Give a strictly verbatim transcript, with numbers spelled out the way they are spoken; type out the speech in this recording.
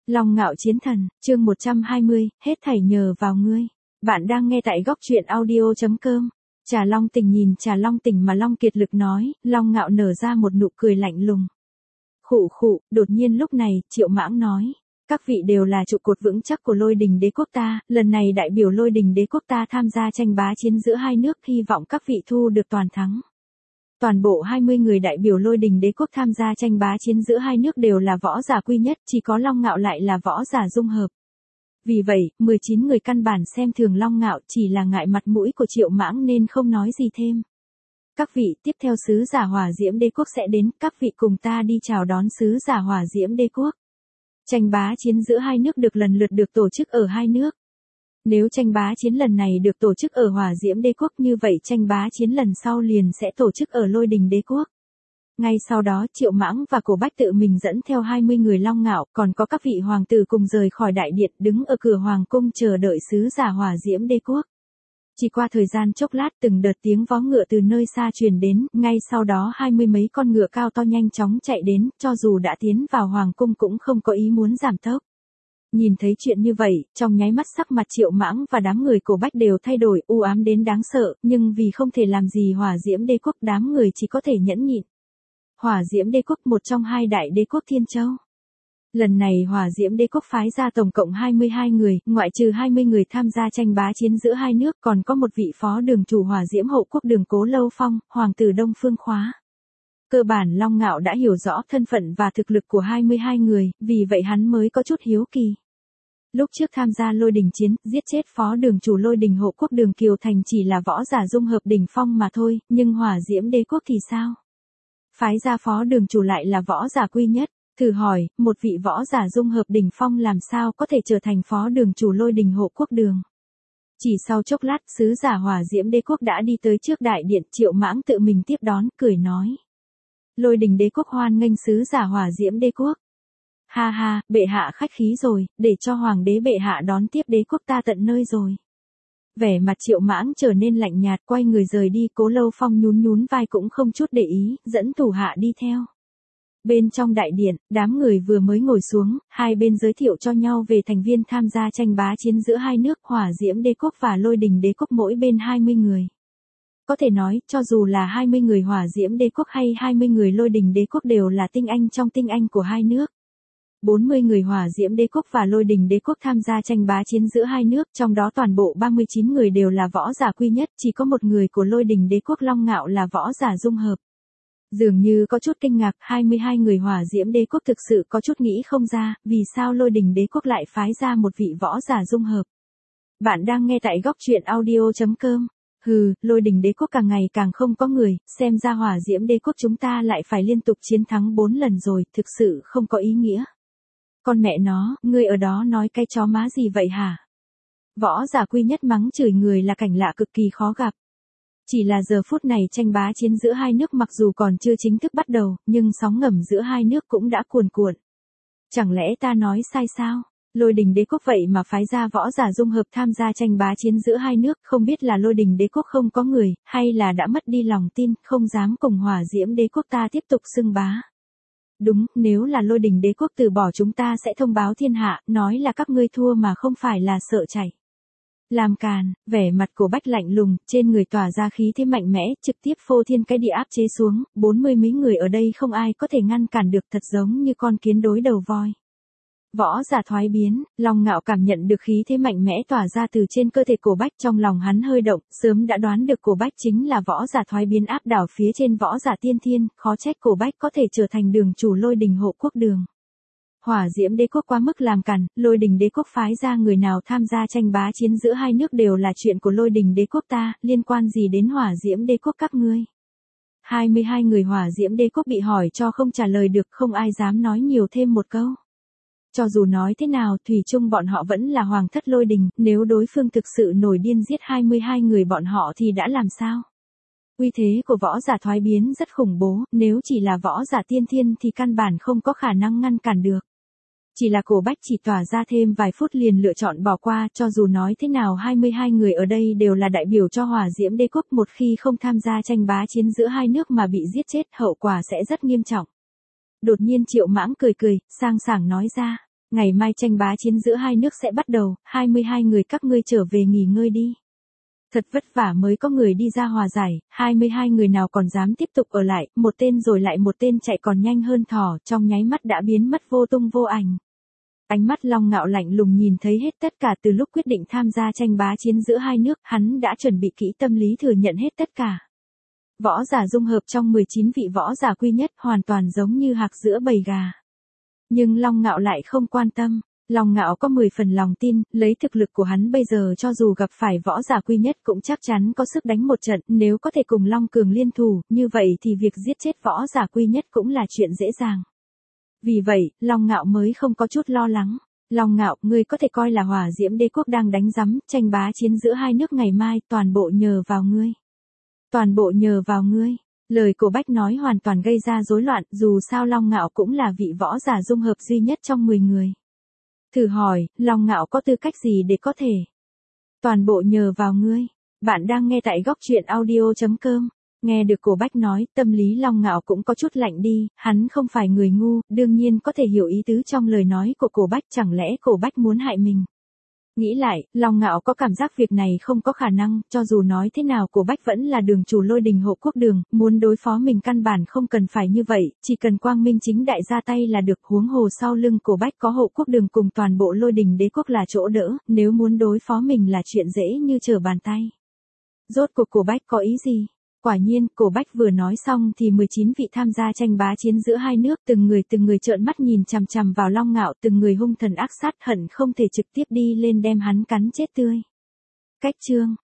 Long Ngạo Chiến Thần, chương một trăm hai mươi, hết thảy nhờ vào ngươi. Bạn đang nghe tại góc truyện audio chấm com. Trà Long Tình nhìn Trà Long Tình mà Long Kiệt Lực nói, Long Ngạo nở ra một nụ cười lạnh lùng. Khụ khụ, đột nhiên lúc này, Triệu Mãng nói, các vị đều là trụ cột vững chắc của Lôi Đình Đế quốc ta, lần này đại biểu Lôi Đình Đế quốc ta tham gia tranh bá chiến giữa hai nước, hy vọng các vị thu được toàn thắng. Toàn bộ hai mươi người đại biểu Lôi Đình Đế quốc tham gia tranh bá chiến giữa hai nước đều là võ giả quy nhất, chỉ có Long Ngạo lại là võ giả dung hợp. Vì vậy, mười chín người căn bản xem thường Long Ngạo, chỉ là ngại mặt mũi của Triệu Mãng nên không nói gì thêm. Các vị, tiếp theo sứ giả Hỏa Diễm Đế quốc sẽ đến, các vị cùng ta đi chào đón sứ giả Hỏa Diễm Đế quốc. Tranh bá chiến giữa hai nước được lần lượt được tổ chức ở hai nước. Nếu tranh bá chiến lần này được tổ chức ở Hỏa Diễm Đế quốc, như vậy tranh bá chiến lần sau liền sẽ tổ chức ở Lôi Đình Đế quốc. Ngay sau đó, Triệu Mãng và Cổ Bách tự mình dẫn theo hai mươi người Long Ngạo, còn có các vị hoàng tử cùng rời khỏi đại điện, đứng ở cửa hoàng cung chờ đợi sứ giả Hỏa Diễm Đế quốc. Chỉ qua thời gian chốc lát, từng đợt tiếng vó ngựa từ nơi xa truyền đến, ngay sau đó hai mươi mấy con ngựa cao to nhanh chóng chạy đến, cho dù đã tiến vào hoàng cung cũng không có ý muốn giảm tốc. Nhìn thấy chuyện như vậy, trong nháy mắt sắc mặt Triệu Mãng và đám người Cổ Bách đều thay đổi, u ám đến đáng sợ, nhưng vì không thể làm gì Hỏa Diễm Đế quốc, đám người chỉ có thể nhẫn nhịn. Hỏa Diễm Đế quốc, một trong hai đại đế quốc Thiên Châu. Lần này Hỏa Diễm Đế quốc phái ra tổng cộng hai mươi hai người, ngoại trừ hai mươi người tham gia tranh bá chiến giữa hai nước, còn có một vị phó đường chủ Hỏa Diễm Hộ quốc Đường Cố Lâu Phong, hoàng tử Đông Phương Khóa. Cơ bản Long Ngạo đã hiểu rõ thân phận và thực lực của hai mươi hai người, vì vậy hắn mới có chút hiếu kỳ. Lúc trước tham gia Lôi Đình chiến, giết chết phó đường chủ Lôi Đình Hộ quốc Đường Kiều Thành chỉ là võ giả dung hợp đỉnh phong mà thôi, nhưng Hỏa Diễm Đế quốc thì sao? Phái ra phó đường chủ lại là võ giả quy nhất, thử hỏi, một vị võ giả dung hợp đỉnh phong làm sao có thể trở thành phó đường chủ Lôi Đình Hộ quốc Đường. Chỉ sau chốc lát, sứ giả Hỏa Diễm Đế quốc đã đi tới trước đại điện, Triệu Mãng tự mình tiếp đón, cười nói. Lôi Đình Đế quốc hoan nghênh sứ giả Hỏa Diễm Đế quốc. Ha ha, bệ hạ khách khí rồi, để cho hoàng đế bệ hạ đón tiếp đế quốc ta tận nơi rồi. Vẻ mặt Triệu Mãng trở nên lạnh nhạt, quay người rời đi, Cố Lâu Phong nhún nhún vai cũng không chút để ý, dẫn thủ hạ đi theo. Bên trong đại điện, đám người vừa mới ngồi xuống, hai bên giới thiệu cho nhau về thành viên tham gia tranh bá chiến giữa hai nước, Hỏa Diễm Đế quốc và Lôi Đình Đế quốc mỗi bên hai mươi người. Có thể nói, cho dù là hai mươi người Hỏa Diễm Đế quốc hay hai mươi người Lôi Đình Đế quốc đều là tinh anh trong tinh anh của hai nước. bốn mươi người Hỏa Diễm Đế quốc và Lôi Đình Đế quốc tham gia tranh bá chiến giữa hai nước, trong đó toàn bộ ba mươi chín người đều là võ giả quy nhất, chỉ có một người của Lôi Đình Đế quốc Long Ngạo là võ giả dung hợp. Dường như có chút kinh ngạc, hai mươi hai người Hỏa Diễm Đế quốc thực sự có chút nghĩ không ra, vì sao Lôi Đình Đế quốc lại phái ra một vị võ giả dung hợp. Bạn đang nghe tại góc truyện audio chấm com. Hừ, Lôi Đình Đế quốc càng ngày càng không có người, xem ra Hỏa Diễm Đế quốc chúng ta lại phải liên tục chiến thắng bốn lần rồi, thực sự không có ý nghĩa. Con mẹ nó, ngươi ở đó nói cái chó má gì vậy hả? Võ giả quy nhất mắng chửi người là cảnh lạ cực kỳ khó gặp. Chỉ là giờ phút này tranh bá chiến giữa hai nước mặc dù còn chưa chính thức bắt đầu, nhưng sóng ngầm giữa hai nước cũng đã cuồn cuộn. Chẳng lẽ ta nói sai sao? Lôi Đình Đế quốc vậy mà phái ra võ giả dung hợp tham gia tranh bá chiến giữa hai nước, không biết là Lôi Đình Đế quốc không có người, hay là đã mất đi lòng tin, không dám cùng Hỏa Diễm Đế quốc ta tiếp tục xưng bá. Đúng, nếu là Lôi Đình Đế quốc từ bỏ chúng ta sẽ thông báo thiên hạ, nói là các ngươi thua mà không phải là sợ chạy. Làm càn, vẻ mặt của Bách lạnh lùng, trên người tỏa ra khí thế mạnh mẽ, trực tiếp phô thiên cái địa áp chế xuống, bốn mươi mấy người ở đây không ai có thể ngăn cản được, thật giống như con kiến đối đầu voi. Võ giả thoái biến, Long Ngạo cảm nhận được khí thế mạnh mẽ tỏa ra từ trên cơ thể Cổ Bách, trong lòng hắn hơi động, sớm đã đoán được Cổ Bách chính là võ giả thoái biến áp đảo phía trên võ giả tiên thiên, khó trách Cổ Bách có thể trở thành đường chủ Lôi Đình Hộ quốc Đường. Hỏa Diễm Đế quốc quá mức làm càn, Lôi Đình Đế quốc phái ra người nào tham gia tranh bá chiến giữa hai nước đều là chuyện của Lôi Đình Đế quốc ta, liên quan gì đến Hỏa Diễm Đế quốc các ngươi? hai mươi hai người Hỏa Diễm Đế quốc bị hỏi cho không trả lời được, không ai dám nói nhiều thêm một câu. Cho dù nói thế nào, thủy chung bọn họ vẫn là hoàng thất Lôi Đình, nếu đối phương thực sự nổi điên giết hai mươi hai người bọn họ thì đã làm sao? Uy thế của võ giả thoái biến rất khủng bố, nếu chỉ là võ giả tiên thiên thì căn bản không có khả năng ngăn cản được. Chỉ là Cổ Bách chỉ tỏa ra thêm vài phút liền lựa chọn bỏ qua, cho dù nói thế nào hai mươi hai người ở đây đều là đại biểu cho Hỏa Diễm Đế quốc, một khi không tham gia tranh bá chiến giữa hai nước mà bị giết chết, hậu quả sẽ rất nghiêm trọng. Đột nhiên Triệu Mãng cười cười, sang sảng nói ra, Ngày mai tranh bá chiến giữa hai nước sẽ bắt đầu, hai mươi hai người các ngươi trở về nghỉ ngơi đi. Thật vất vả mới có người đi ra hòa giải, hai mươi hai người nào còn dám tiếp tục ở lại, một tên rồi lại một tên chạy còn nhanh hơn thỏ, trong nháy mắt đã biến mất vô tung vô ảnh. Ánh mắt Long Ngạo lạnh lùng nhìn thấy hết tất cả từ lúc quyết định tham gia tranh bá chiến giữa hai nước, hắn đã chuẩn bị kỹ tâm lý thừa nhận hết tất cả. Võ giả dung hợp trong mười chín vị võ giả quy nhất hoàn toàn giống như hạc giữa bầy gà. Nhưng Long Ngạo lại không quan tâm. Long Ngạo có mười phần lòng tin, lấy thực lực của hắn bây giờ cho dù gặp phải võ giả quy nhất cũng chắc chắn có sức đánh một trận, nếu có thể cùng Long Cường liên thủ, như vậy thì việc giết chết võ giả quy nhất cũng là chuyện dễ dàng. Vì vậy, Long Ngạo mới không có chút lo lắng. Long Ngạo, ngươi có thể coi là Hỏa Diễm Đế quốc đang đánh rắm, tranh bá chiến giữa hai nước ngày mai, toàn bộ nhờ vào ngươi. Toàn bộ nhờ vào ngươi. Lời của Bách nói hoàn toàn gây ra rối loạn, dù sao Long Ngạo cũng là vị võ giả dung hợp duy nhất trong mười người. Thử hỏi, Long Ngạo có tư cách gì để có thể? Toàn bộ nhờ vào ngươi. Bạn đang nghe tại góc truyện audio chấm com. Nghe được Cổ Bách nói, tâm lý Long Ngạo cũng có chút lạnh đi, hắn không phải người ngu, đương nhiên có thể hiểu ý tứ trong lời nói của Cổ Bách, chẳng lẽ Cổ Bách muốn hại mình. Nghĩ lại, Long Ngạo có cảm giác việc này không có khả năng, cho dù nói thế nào Cổ Bách vẫn là đường chủ Lôi Đình Hộ Quốc Đường, muốn đối phó mình căn bản không cần phải như vậy, chỉ cần quang minh chính đại ra tay là được, huống hồ sau lưng Cổ Bách có Hộ Quốc Đường cùng toàn bộ Lôi Đình Đế quốc là chỗ đỡ, nếu muốn đối phó mình là chuyện dễ như trở bàn tay. Rốt cuộc Cổ Bách có ý gì? Quả nhiên, Cổ Bách vừa nói xong thì mười chín vị tham gia tranh bá chiến giữa hai nước, từng người từng người trợn mắt nhìn chằm chằm vào Long Ngạo, từng người hung thần ác sát hận không thể trực tiếp đi lên đem hắn cắn chết tươi. Cách chương